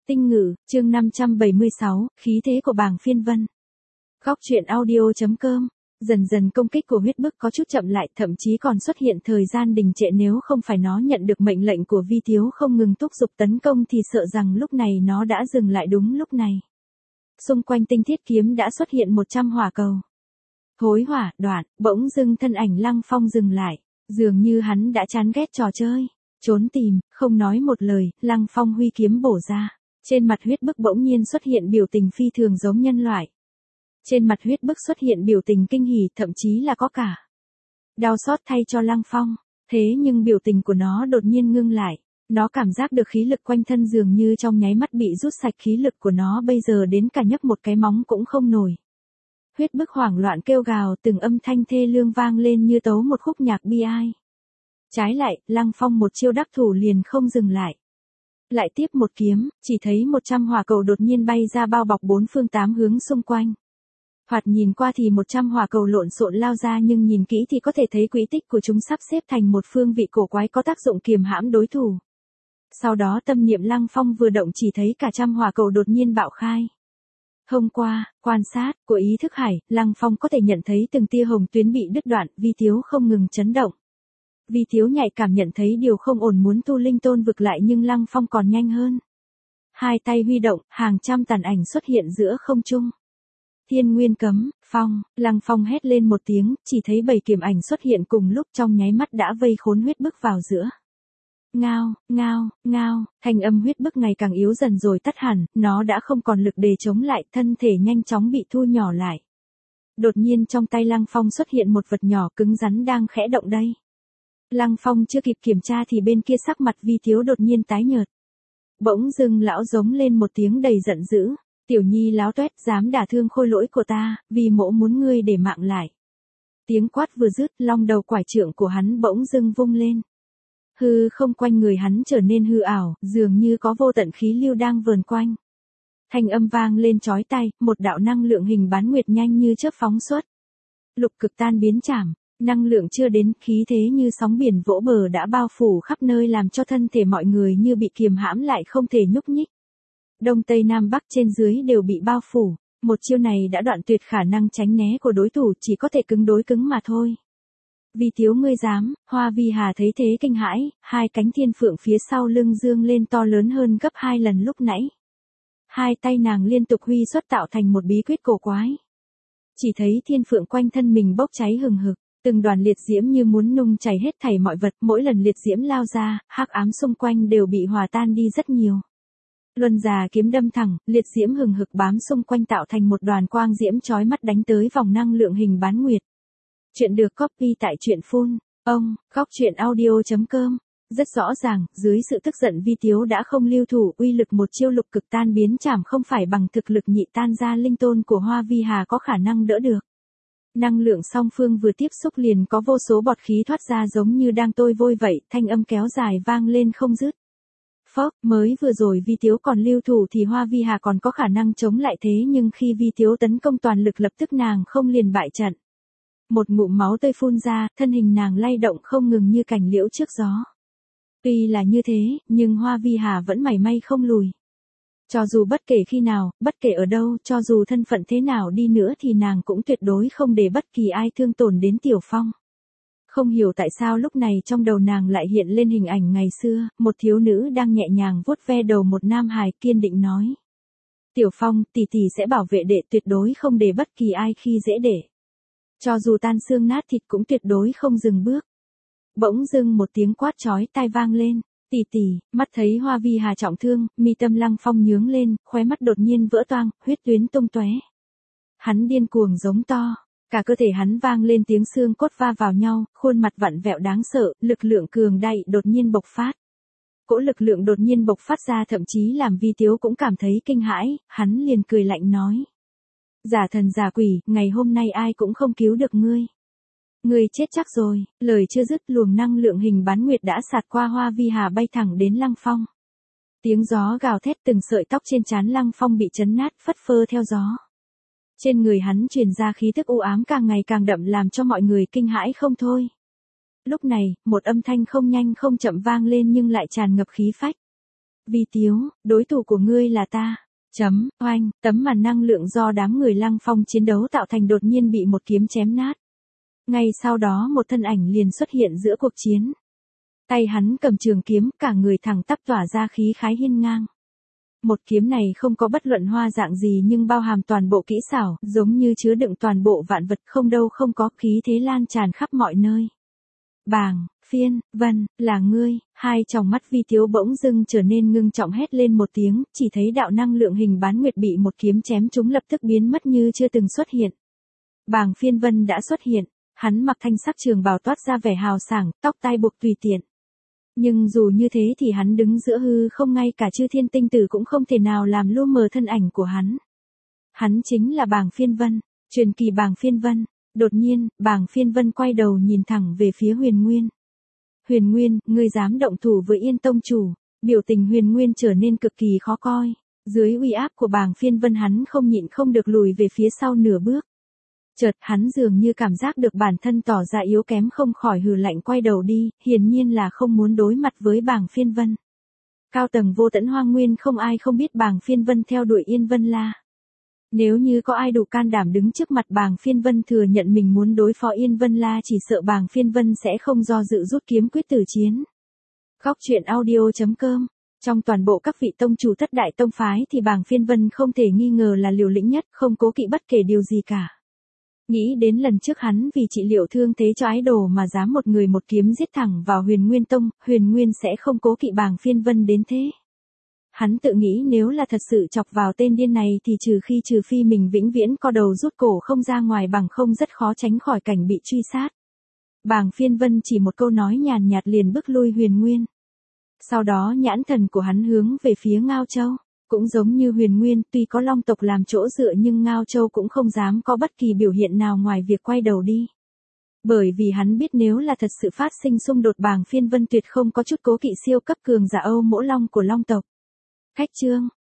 Tinh ngữ, chương 576, khí thế của bảng phiên vân. Góc truyện audio.com. Dần dần công kích của huyết bức có chút chậm lại, thậm chí còn xuất hiện thời gian đình trệ, nếu không phải nó nhận được mệnh lệnh của Vi Thiếu không ngừng thúc giục tấn công thì sợ rằng lúc này nó đã dừng lại đúng lúc này. Xung quanh tinh thiết kiếm đã xuất hiện 100 hỏa cầu. Hối hỏa, đoạn, bỗng dưng thân ảnh Lăng Phong dừng lại, dường như hắn đã chán ghét trò chơi. Trốn tìm, không nói một lời, Lăng Phong huy kiếm bổ ra. Trên mặt huyết bức bỗng nhiên xuất hiện biểu tình phi thường giống nhân loại. Trên mặt huyết bức xuất hiện biểu tình kinh hỉ, thậm chí là có cả đau xót thay cho Lăng Phong. Thế nhưng biểu tình của nó đột nhiên ngưng lại. Nó cảm giác được khí lực quanh thân dường như trong nháy mắt bị rút sạch, khí lực của nó bây giờ đến cả nhấc một cái móng cũng không nổi. Huyết bức hoảng loạn kêu gào, từng âm thanh thê lương vang lên như tấu một khúc nhạc bi ai. Trái lại, Lăng Phong một chiêu đắc thủ liền không dừng lại. Lại tiếp một kiếm, chỉ thấy 100 hỏa cầu đột nhiên bay ra bao bọc bốn phương tám hướng xung quanh. Thoạt nhìn qua thì 100 hỏa cầu lộn xộn lao ra, nhưng nhìn kỹ thì có thể thấy quỹ tích của chúng sắp xếp thành một phương vị cổ quái có tác dụng kiềm hãm đối thủ. Sau đó tâm niệm Lăng Phong vừa động chỉ thấy cả trăm hỏa cầu đột nhiên bạo khai. Hôm qua, quan sát của ý thức hải, Lăng Phong có thể nhận thấy từng tia hồng tuyến bị đứt đoạn, Vi Thiếu không ngừng chấn động. Vi Thiếu nhạy cảm nhận thấy điều không ổn, muốn thu linh tôn vực lại, nhưng Lăng Phong còn nhanh hơn. Hai tay huy động, hàng trăm tàn ảnh xuất hiện giữa không trung. Thiên nguyên cấm, phong, Lăng Phong hét lên một tiếng, chỉ thấy 7 kiếm ảnh xuất hiện cùng lúc, trong nháy mắt đã vây khốn huyết bức vào giữa. Ngao, ngao, ngao, thanh âm huyết bức ngày càng yếu dần rồi tắt hẳn, nó đã không còn lực để chống lại, thân thể nhanh chóng bị thu nhỏ lại. Đột nhiên trong tay Lăng Phong xuất hiện một vật nhỏ cứng rắn đang khẽ động đây. Lăng Phong chưa kịp kiểm tra thì bên kia sắc mặt Vi Thiếu đột nhiên tái nhợt. Bỗng dưng lão giống lên một tiếng đầy giận dữ. Tiểu nhi láo toét, dám đả thương khôi lỗi của ta, vì mỗ muốn ngươi để mạng lại. Tiếng quát vừa dứt, long đầu quải trượng của hắn bỗng dưng vung lên. Hư không quanh người hắn trở nên hư ảo, dường như có vô tận khí lưu đang vờn quanh. Thanh âm vang lên chói tai, một đạo năng lượng hình bán nguyệt nhanh như chớp phóng xuất. Lục cực tan biến chảm, năng lượng chưa đến, khí thế như sóng biển vỗ bờ đã bao phủ khắp nơi, làm cho thân thể mọi người như bị kiềm hãm lại, không thể nhúc nhích. Đông Tây Nam Bắc trên dưới đều bị bao phủ, một chiêu này đã đoạn tuyệt khả năng tránh né của đối thủ, chỉ có thể cứng đối cứng mà thôi. Vi Thiếu ngươi dám, Hoa Vi Hà thấy thế kinh hãi, hai cánh thiên phượng phía sau lưng dương lên to lớn hơn gấp 2 lần lúc nãy. Hai tay nàng liên tục huy xuất tạo thành một bí quyết cổ quái. Chỉ thấy thiên phượng quanh thân mình bốc cháy hừng hực, từng đoàn liệt diễm như muốn nung chảy hết thảy mọi vật, mỗi lần liệt diễm lao ra, hắc ám xung quanh đều bị hòa tan đi rất nhiều. Luân già kiếm đâm thẳng, liệt diễm hừng hực bám xung quanh tạo thành một đoàn quang diễm chói mắt đánh tới vòng năng lượng hình bán nguyệt. Chuyện được copy tại truyện phun. Góc truyện audio.com. Rất rõ ràng, dưới sự tức giận Vi Thiếu đã không lưu thủ, uy lực một chiêu lục cực tan biến chảm không phải bằng thực lực nhị tan ra linh tôn của Hoa Vi Hà có khả năng đỡ được. Năng lượng song phương vừa tiếp xúc liền có vô số bọt khí thoát ra giống như đang tôi vôi vậy, thanh âm kéo dài vang lên không dứt. Phốc, mới vừa rồi Vi Thiếu còn lưu thủ thì Hoa Vi Hà còn có khả năng chống lại, thế nhưng khi Vi Thiếu tấn công toàn lực lập tức nàng không liền bại trận. Một ngụm máu tươi phun ra, thân hình nàng lay động không ngừng như cành liễu trước gió. Tuy là như thế, nhưng Hoa Vi Hà vẫn mảy may không lùi. Cho dù bất kể khi nào, bất kể ở đâu, cho dù thân phận thế nào đi nữa thì nàng cũng tuyệt đối không để bất kỳ ai thương tổn đến Tiểu Phong. Không hiểu tại sao lúc này trong đầu nàng lại hiện lên hình ảnh ngày xưa, một thiếu nữ đang nhẹ nhàng vuốt ve đầu một nam hài, kiên định nói. Tiểu Phong, tỷ tỷ sẽ bảo vệ đệ, tuyệt đối không để bất kỳ ai khi dễ đệ. Cho dù tan xương nát thịt cũng tuyệt đối không dừng bước. Bỗng dưng một tiếng quát chói tai vang lên. Tỷ tỷ, mắt thấy Hoa Vi Hà trọng thương, mi tâm Lăng Phong nhướng lên, khóe mắt đột nhiên vỡ toang, huyết tuyến tung tóe. Hắn điên cuồng giống to. Cả cơ thể hắn vang lên tiếng xương cốt va vào nhau, khuôn mặt vặn vẹo đáng sợ, lực lượng cường đại đột nhiên bộc phát. Cỗ lực lượng đột nhiên bộc phát ra thậm chí làm Vi Thiếu cũng cảm thấy kinh hãi, hắn liền cười lạnh nói. Giả thần giả quỷ, ngày hôm nay ai cũng không cứu được ngươi. Ngươi chết chắc rồi, lời chưa dứt luồng năng lượng hình bán nguyệt đã xạt qua Hoa Vi Hà bay thẳng đến Lăng Phong. Tiếng gió gào thét, từng sợi tóc trên trán Lăng Phong bị chấn nát phất phơ theo gió. Trên người hắn truyền ra khí tức u ám càng ngày càng đậm làm cho mọi người kinh hãi không thôi. Lúc này, một âm thanh không nhanh không chậm vang lên nhưng lại tràn ngập khí phách. Vi Tiếu, đối thủ của ngươi là ta. Oanh, tấm màn năng lượng do đám người Lăng Phong chiến đấu tạo thành đột nhiên bị một kiếm chém nát. Ngay sau đó một thân ảnh liền xuất hiện giữa cuộc chiến. Tay hắn cầm trường kiếm, cả người thẳng tắp tỏa ra khí khái hiên ngang. Một kiếm này không có bất luận hoa dạng gì nhưng bao hàm toàn bộ kỹ xảo, giống như chứa đựng toàn bộ vạn vật, không đâu không có, khí thế lan tràn khắp mọi nơi. Bàng Phiên Vân, là ngươi. Hai tròng mắt Vi Tiếu bỗng dưng trở nên ngưng trọng, hét lên một tiếng, chỉ thấy đạo năng lượng hình bán nguyệt bị một kiếm chém trúng lập tức biến mất như chưa từng xuất hiện. Bàng Phiên Vân đã xuất hiện, hắn mặc thanh sắc trường bào toát ra vẻ hào sảng, tóc tai buộc tùy tiện. Nhưng dù như thế thì hắn đứng giữa hư không, ngay cả chư thiên tinh tử cũng không thể nào làm lu mờ thân ảnh của hắn. Hắn chính là Bàng Phiên Vân, truyền kỳ Bàng Phiên Vân. Đột nhiên, Bàng Phiên Vân quay đầu nhìn thẳng về phía Huyền Nguyên. Huyền Nguyên, ngươi dám động thủ với Yên Tông chủ? Biểu tình Huyền Nguyên trở nên cực kỳ khó coi. Dưới uy áp của Bàng Phiên Vân hắn không nhịn không được lùi về phía sau nửa bước. Chợt hắn dường như cảm giác được bản thân tỏ ra yếu kém, không khỏi hừ lạnh quay đầu đi, hiển nhiên là không muốn đối mặt với Bàng Phiên Vân. Cao tầng Vô Tận Hoang Nguyên không ai không biết Bàng Phiên Vân theo đuổi Yên Vân La. Nếu như có ai đủ can đảm đứng trước mặt Bàng Phiên Vân thừa nhận mình muốn đối phó Yên Vân La, chỉ sợ Bàng Phiên Vân sẽ không do dự rút kiếm quyết tử chiến. Góc truyện audio.com. Trong toàn bộ các vị tông chủ thất đại tông phái thì Bàng Phiên Vân không thể nghi ngờ là liều lĩnh nhất, không cố kỵ bất kể điều gì cả. Nghĩ đến lần trước hắn vì trị liệu thương thế cho ái đồ mà dám một người một kiếm giết thẳng vào Huyền Nguyên Tông, Huyền Nguyên sẽ không cố kỵ Bàng Phiên Vân đến thế. Hắn tự nghĩ nếu là thật sự chọc vào tên điên này thì trừ phi mình vĩnh viễn co đầu rút cổ không ra ngoài, bằng không rất khó tránh khỏi cảnh bị truy sát. Bàng Phiên Vân chỉ một câu nói nhàn nhạt liền bức lui Huyền Nguyên. Sau đó nhãn thần của hắn hướng về phía Ngao Châu. Cũng giống như Huyền Nguyên, tuy có Long tộc làm chỗ dựa nhưng Ngao Châu cũng không dám có bất kỳ biểu hiện nào ngoài việc quay đầu đi. Bởi vì hắn biết nếu là thật sự phát sinh xung đột, Bàng Phiên Vân tuyệt không có chút cố kỵ siêu cấp cường giả Âu Mỗ Long của Long tộc. Khách chương